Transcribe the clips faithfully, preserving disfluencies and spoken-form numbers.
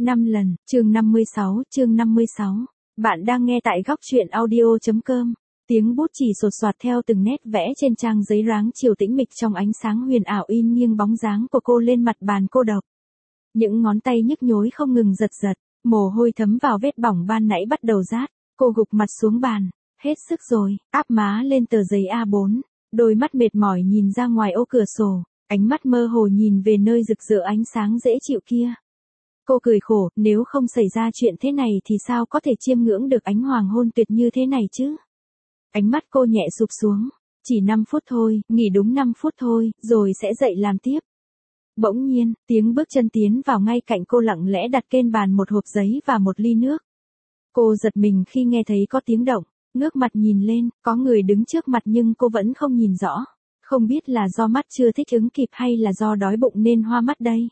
năm lần, chương năm mươi sáu, chương năm mươi sáu. Bạn đang nghe tại góc truyện audio.com. Tiếng bút chì sột soạt theo từng nét vẽ trên trang giấy ráng chiều tĩnh mịch trong ánh sáng huyền ảo in nghiêng bóng dáng của cô lên mặt bàn cô độc. Những ngón tay nhức nhối không ngừng giật giật, mồ hôi thấm vào vết bỏng ban nãy bắt đầu rát, cô gục mặt xuống bàn, hết sức rồi, áp má lên tờ giấy a bốn, đôi mắt mệt mỏi nhìn ra ngoài ô cửa sổ, ánh mắt mơ hồ nhìn về nơi rực rỡ ánh sáng dễ chịu kia. Cô cười khổ, nếu không xảy ra chuyện thế này thì sao có thể chiêm ngưỡng được ánh hoàng hôn tuyệt như thế này chứ? Ánh mắt cô nhẹ sụp xuống, chỉ năm phút thôi, nghỉ đúng năm phút thôi, rồi sẽ dậy làm tiếp. Bỗng nhiên, tiếng bước chân tiến vào ngay cạnh cô lặng lẽ đặt trên bàn một hộp giấy và một ly nước. Cô giật mình khi nghe thấy có tiếng động, ngước mặt nhìn lên, có người đứng trước mặt nhưng cô vẫn không nhìn rõ. Không biết là do mắt chưa thích ứng kịp hay là do đói bụng nên hoa mắt đây.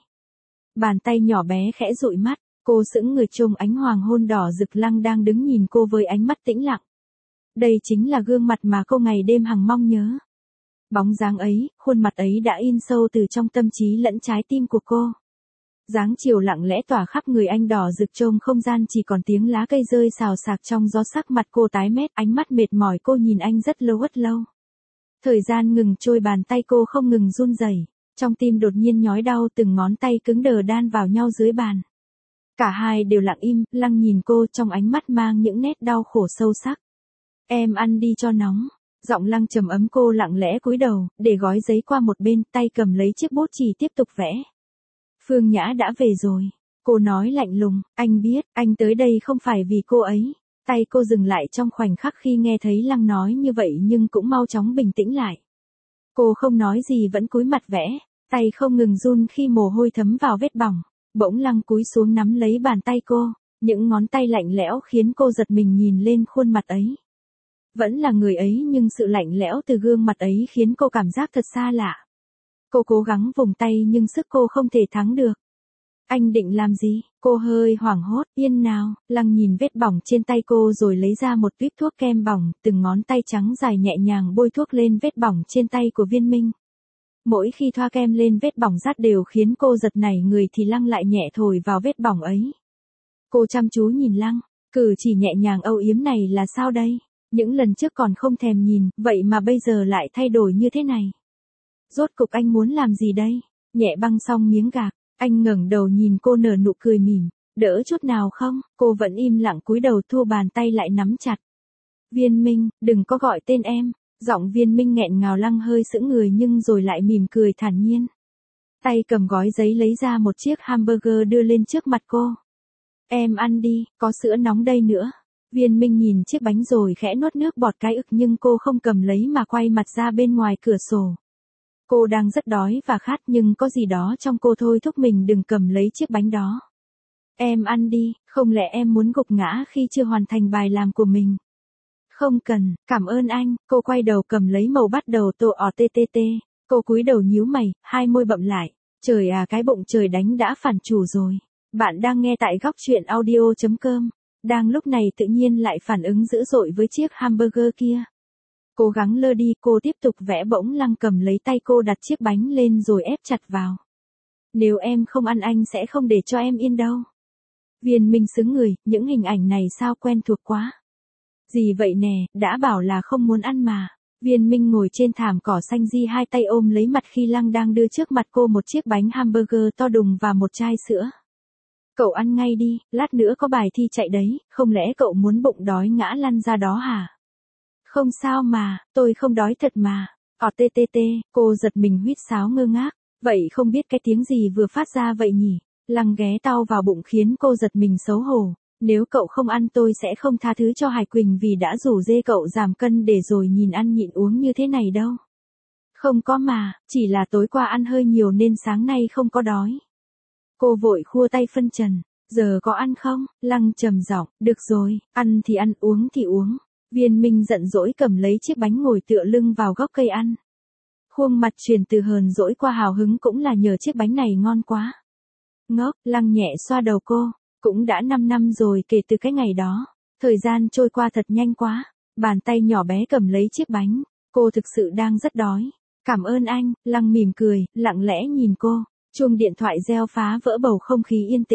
Bàn tay nhỏ bé khẽ dụi mắt, cô sững người trông ánh hoàng hôn đỏ rực Lăng đang đứng nhìn cô với ánh mắt tĩnh lặng. Đây chính là gương mặt mà cô ngày đêm hằng mong nhớ. Bóng dáng ấy, khuôn mặt ấy đã in sâu từ trong tâm trí lẫn trái tim của cô. Dáng chiều lặng lẽ tỏa khắp người anh đỏ rực trông không gian chỉ còn tiếng lá cây rơi xào xạc trong gió, sắc mặt cô tái mét, ánh mắt mệt mỏi cô nhìn anh rất lâu rất lâu. Thời gian ngừng trôi, bàn tay cô không ngừng run rẩy, trong tim đột nhiên nhói đau, từng ngón tay cứng đờ đan vào nhau dưới bàn. Cả hai đều lặng im, Lăng nhìn cô trong ánh mắt mang những nét đau khổ sâu sắc. Em ăn đi cho nóng. Giọng Lăng trầm ấm, cô lặng lẽ cúi đầu, để gói giấy qua một bên, tay cầm lấy chiếc bút chì tiếp tục vẽ. Phương Nhã đã về rồi. Cô nói lạnh lùng, anh biết, anh tới đây không phải vì cô ấy. Tay cô dừng lại trong khoảnh khắc khi nghe thấy Lăng nói như vậy nhưng cũng mau chóng bình tĩnh lại. Cô không nói gì vẫn cúi mặt vẽ, tay không ngừng run khi mồ hôi thấm vào vết bỏng. Bỗng Lăng cúi xuống nắm lấy bàn tay cô, những ngón tay lạnh lẽo khiến cô giật mình nhìn lên khuôn mặt ấy. Vẫn là người ấy nhưng sự lạnh lẽo từ gương mặt ấy khiến cô cảm giác thật xa lạ. Cô cố gắng vùng tay nhưng sức cô không thể thắng được. Anh định làm gì? Cô hơi hoảng hốt. Yên nào. Lăng nhìn vết bỏng trên tay cô rồi lấy ra một tuýp thuốc kem bỏng, từng ngón tay trắng dài nhẹ nhàng bôi thuốc lên vết bỏng trên tay của Viên Minh. Mỗi khi thoa kem lên vết bỏng rát đều khiến cô giật nảy người thì Lăng lại nhẹ thổi vào vết bỏng ấy. Cô chăm chú nhìn Lăng, cử chỉ nhẹ nhàng âu yếm này là sao đây? Những lần trước còn không thèm nhìn, vậy mà bây giờ lại thay đổi như thế này. Rốt cục anh muốn làm gì đây? Nhẹ băng xong miếng gạc, anh ngẩng đầu nhìn cô nở nụ cười mỉm, đỡ chút nào không? Cô vẫn im lặng cúi đầu, thu bàn tay lại nắm chặt. Viên Minh, đừng có gọi tên em. Giọng Viên Minh nghẹn ngào. Lăng hơi sững người nhưng rồi lại mỉm cười thản nhiên. Tay cầm gói giấy lấy ra một chiếc hamburger đưa lên trước mặt cô. Em ăn đi, có sữa nóng đây nữa. Viên Minh nhìn chiếc bánh rồi khẽ nuốt nước bọt cái ực nhưng cô không cầm lấy mà quay mặt ra bên ngoài cửa sổ. Cô đang rất đói và khát nhưng có gì đó trong cô thôi thúc mình đừng cầm lấy chiếc bánh đó. Em ăn đi, không lẽ em muốn gục ngã khi chưa hoàn thành bài làm của mình? Không cần, cảm ơn anh. Cô quay đầu cầm lấy màu bắt đầu tô o tê tê tê. Cô cúi đầu nhíu mày, hai môi bậm lại. Trời à, cái bụng trời đánh đã phản chủ rồi. Bạn đang nghe tại góc truyện audio.com. Đang lúc này tự nhiên lại phản ứng dữ dội với chiếc hamburger kia. Cố gắng lơ đi, cô tiếp tục vẽ. Bỗng Lăng cầm lấy tay cô đặt chiếc bánh lên rồi ép chặt vào. Nếu em không ăn anh sẽ không để cho em yên đâu. Viên Minh sững người, những hình ảnh này sao quen thuộc quá. Gì vậy nè, đã bảo là không muốn ăn mà. Viên Minh ngồi trên thảm cỏ xanh di hai tay ôm lấy mặt khi Lăng đang đưa trước mặt cô một chiếc bánh hamburger to đùng và một chai sữa. Cậu ăn ngay đi, lát nữa có bài thi chạy đấy, không lẽ cậu muốn bụng đói ngã lăn ra đó hả? Không sao mà, tôi không đói thật mà. Ở tê tê tê, cô giật mình huýt sáo ngơ ngác, vậy không biết cái tiếng gì vừa phát ra vậy nhỉ? Lăng ghé tau vào bụng khiến cô giật mình xấu hổ. Nếu cậu không ăn tôi sẽ không tha thứ cho Hải Quỳnh vì đã rủ dê cậu giảm cân để rồi nhìn ăn nhịn uống như thế này đâu. Không có mà, chỉ là tối qua ăn hơi nhiều nên sáng nay không có đói. Cô vội khua tay phân trần, giờ có ăn không? Lăng trầm giọng, được rồi, ăn thì ăn, uống thì uống. Viên Minh giận dỗi cầm lấy chiếc bánh ngồi tựa lưng vào gốc cây ăn. Khuôn mặt truyền từ hờn dỗi qua hào hứng cũng là nhờ chiếc bánh này ngon quá. Ngốc, Lăng nhẹ xoa đầu cô, cũng đã năm năm rồi kể từ cái ngày đó. Thời gian trôi qua thật nhanh quá, bàn tay nhỏ bé cầm lấy chiếc bánh, cô thực sự đang rất đói. Cảm ơn anh, Lăng mỉm cười, lặng lẽ nhìn cô. Chuông điện thoại reo phá vỡ bầu không khí yên tĩnh.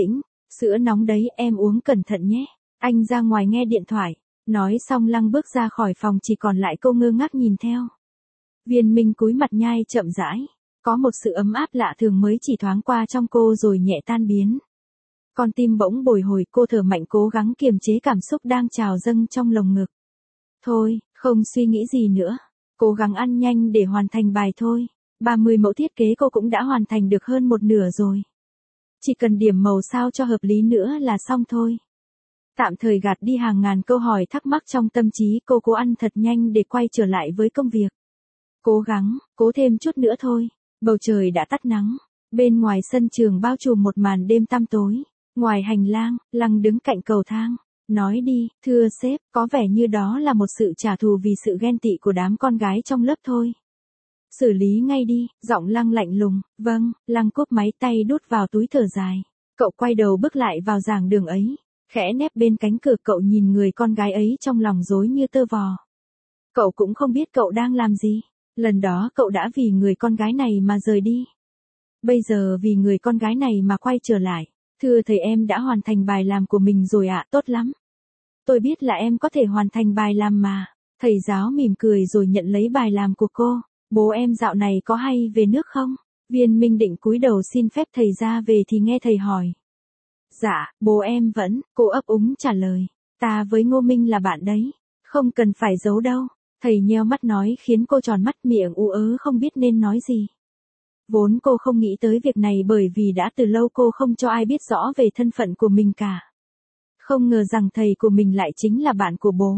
Sữa nóng đấy, em uống cẩn thận nhé. Anh ra ngoài nghe điện thoại. Nói xong Lăng bước ra khỏi phòng, chỉ còn lại cô ngơ ngác nhìn theo. Viên Minh cúi mặt nhai chậm rãi. Có một sự ấm áp lạ thường mới chỉ thoáng qua trong cô rồi nhẹ tan biến. Con tim bỗng bồi hồi, cô thở mạnh cố gắng kiềm chế cảm xúc đang trào dâng trong lồng ngực. Thôi, không suy nghĩ gì nữa. Cố gắng ăn nhanh để hoàn thành bài thôi. ba mươi mẫu thiết kế cô cũng đã hoàn thành được hơn một nửa rồi. Chỉ cần điểm màu sao cho hợp lý nữa là xong thôi. Tạm thời gạt đi hàng ngàn câu hỏi thắc mắc trong tâm trí, cô cố ăn thật nhanh để quay trở lại với công việc. Cố gắng, cố thêm chút nữa thôi. Bầu trời đã tắt nắng. Bên ngoài sân trường bao trùm một màn đêm tăm tối. Ngoài hành lang, Lăng đứng cạnh cầu thang. Nói đi, thưa sếp, có vẻ như đó là một sự trả thù vì sự ghen tị của đám con gái trong lớp thôi. Xử lý ngay đi, giọng Lăng lạnh lùng. Vâng, Lăng cúp máy, tay đút vào túi thở dài. Cậu quay đầu bước lại vào giảng đường ấy. Khẽ nép bên cánh cửa, cậu nhìn người con gái ấy trong lòng rối như tơ vò. Cậu cũng không biết cậu đang làm gì. Lần đó cậu đã vì người con gái này mà rời đi. Bây giờ vì người con gái này mà quay trở lại. Thưa thầy, em đã hoàn thành bài làm của mình rồi ạ. Tốt lắm. Tôi biết là em có thể hoàn thành bài làm mà. Thầy giáo mỉm cười rồi nhận lấy bài làm của cô. Bố em dạo này có hay về nước không? Viên Minh định cúi đầu xin phép thầy ra về thì nghe thầy hỏi. Dạ, bố em vẫn, cô ấp úng trả lời. Ta với Ngô Minh là bạn đấy. Không cần phải giấu đâu. Thầy nheo mắt nói khiến cô tròn mắt, miệng ú ớ không biết nên nói gì. Vốn cô không nghĩ tới việc này bởi vì đã từ lâu cô không cho ai biết rõ về thân phận của mình cả. Không ngờ rằng thầy của mình lại chính là bạn của bố.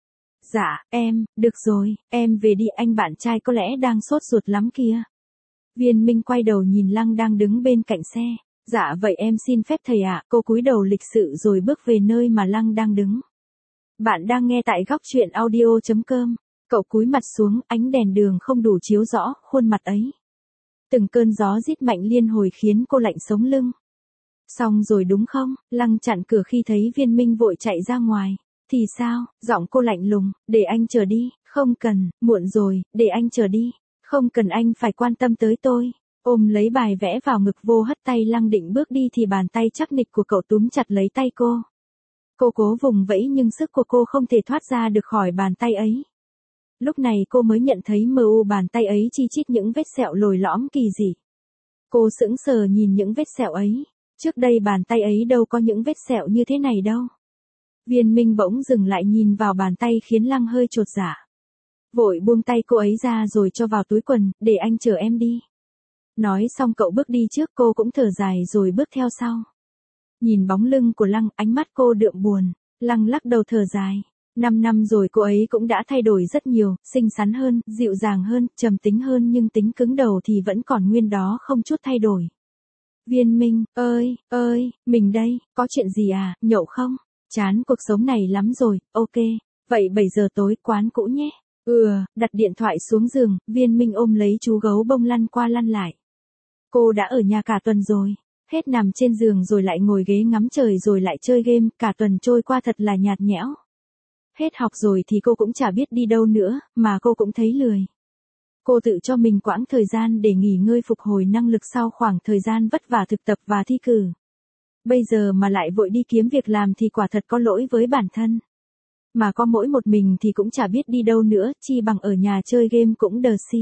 Dạ, em, được rồi, em về đi, anh bạn trai có lẽ đang sốt ruột lắm kia. Viên Minh quay đầu nhìn Lăng đang đứng bên cạnh xe. Dạ vậy em xin phép thầy ạ. Cô cúi đầu lịch sự rồi bước về nơi mà Lăng đang đứng. Bạn đang nghe tại góc truyện audio chấm com. Cậu cúi mặt xuống, ánh đèn đường không đủ chiếu rõ khuôn mặt ấy. Từng cơn gió rít mạnh liên hồi khiến cô lạnh sống lưng. Xong rồi đúng không? Lăng chặn cửa khi thấy Viên Minh vội chạy ra ngoài. Thì sao? Giọng cô lạnh lùng. Để anh chờ đi. Không cần, muộn rồi, để anh chờ đi. Không cần anh phải quan tâm tới tôi. Ôm lấy bài vẽ vào ngực, vô hất tay. Lăng định bước đi thì bàn tay chắc nịch của cậu túm chặt lấy tay cô. Cô cố vùng vẫy nhưng sức của cô không thể thoát ra được khỏi bàn tay ấy. Lúc này cô mới nhận thấy mờ u bàn tay ấy chi chít những vết sẹo lồi lõm kỳ dị. Cô sững sờ nhìn những vết sẹo ấy. Trước đây bàn tay ấy đâu có những vết sẹo như thế này đâu. Viên Minh bỗng dừng lại nhìn vào bàn tay khiến Lăng hơi chột dạ. Vội buông tay cô ấy ra rồi cho vào túi quần, để anh chở em đi. Nói xong cậu bước đi trước, cô cũng thở dài rồi bước theo sau. Nhìn bóng lưng của Lăng, ánh mắt cô đượm buồn. Lăng lắc đầu thở dài. Năm năm rồi cô ấy cũng đã thay đổi rất nhiều, xinh xắn hơn, dịu dàng hơn, trầm tính hơn, nhưng tính cứng đầu thì vẫn còn nguyên đó, không chút thay đổi. Viên Minh, ơi, ơi, mình đây, có chuyện gì à, nhậu không? Chán cuộc sống này lắm rồi, ok. Vậy bảy giờ tối quán cũ nhé. Ừ, đặt điện thoại xuống giường, Viên Minh ôm lấy chú gấu bông lăn qua lăn lại. Cô đã ở nhà cả tuần rồi. Hết nằm trên giường rồi lại ngồi ghế ngắm trời rồi lại chơi game, cả tuần trôi qua thật là nhạt nhẽo. Hết học rồi thì cô cũng chả biết đi đâu nữa, mà cô cũng thấy lười. Cô tự cho mình quãng thời gian để nghỉ ngơi phục hồi năng lực sau khoảng thời gian vất vả thực tập và thi cử. Bây giờ mà lại vội đi kiếm việc làm thì quả thật có lỗi với bản thân. Mà có mỗi một mình thì cũng chả biết đi đâu nữa, chi bằng ở nhà chơi game cũng đờ si.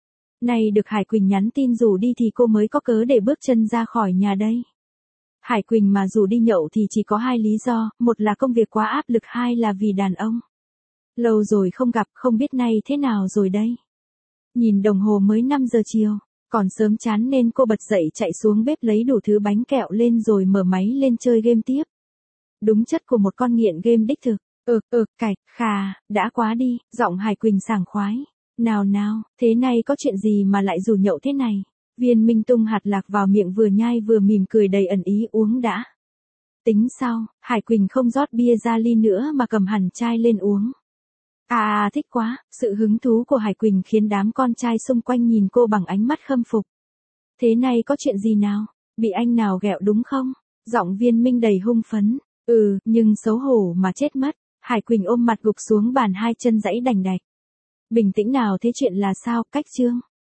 Này được Hải Quỳnh nhắn tin rủ đi thì cô mới có cớ để bước chân ra khỏi nhà đây. Hải Quỳnh mà rủ đi nhậu thì chỉ có hai lý do, một là công việc quá áp lực, hai là vì đàn ông. Lâu rồi không gặp, không biết nay thế nào rồi đây. Nhìn đồng hồ mới năm giờ chiều, còn sớm chán nên cô bật dậy chạy xuống bếp lấy đủ thứ bánh kẹo lên rồi mở máy lên chơi game tiếp. Đúng chất của một con nghiện game đích thực. Ừ, ừ, cạch, khà, đã quá đi, giọng Hải Quỳnh sảng khoái. Nào nào, thế này có chuyện gì mà lại rủ nhậu thế này? Viên Minh tung hạt lạc vào miệng, vừa nhai vừa mỉm cười đầy ẩn ý. Uống đã. Tính sau, Hải Quỳnh không rót bia ra ly nữa mà cầm hẳn chai lên uống. À, à thích quá, sự hứng thú của Hải Quỳnh khiến đám con trai xung quanh nhìn cô bằng ánh mắt khâm phục. Thế này có chuyện gì nào? Bị anh nào ghẹo đúng không? Giọng Viên Minh đầy hung phấn. Ừ, nhưng xấu hổ mà chết mất. Hải Quỳnh ôm mặt gục xuống bàn, hai chân giãy đành đạch. Bình tĩnh nào, thế chuyện là sao? Cách chương.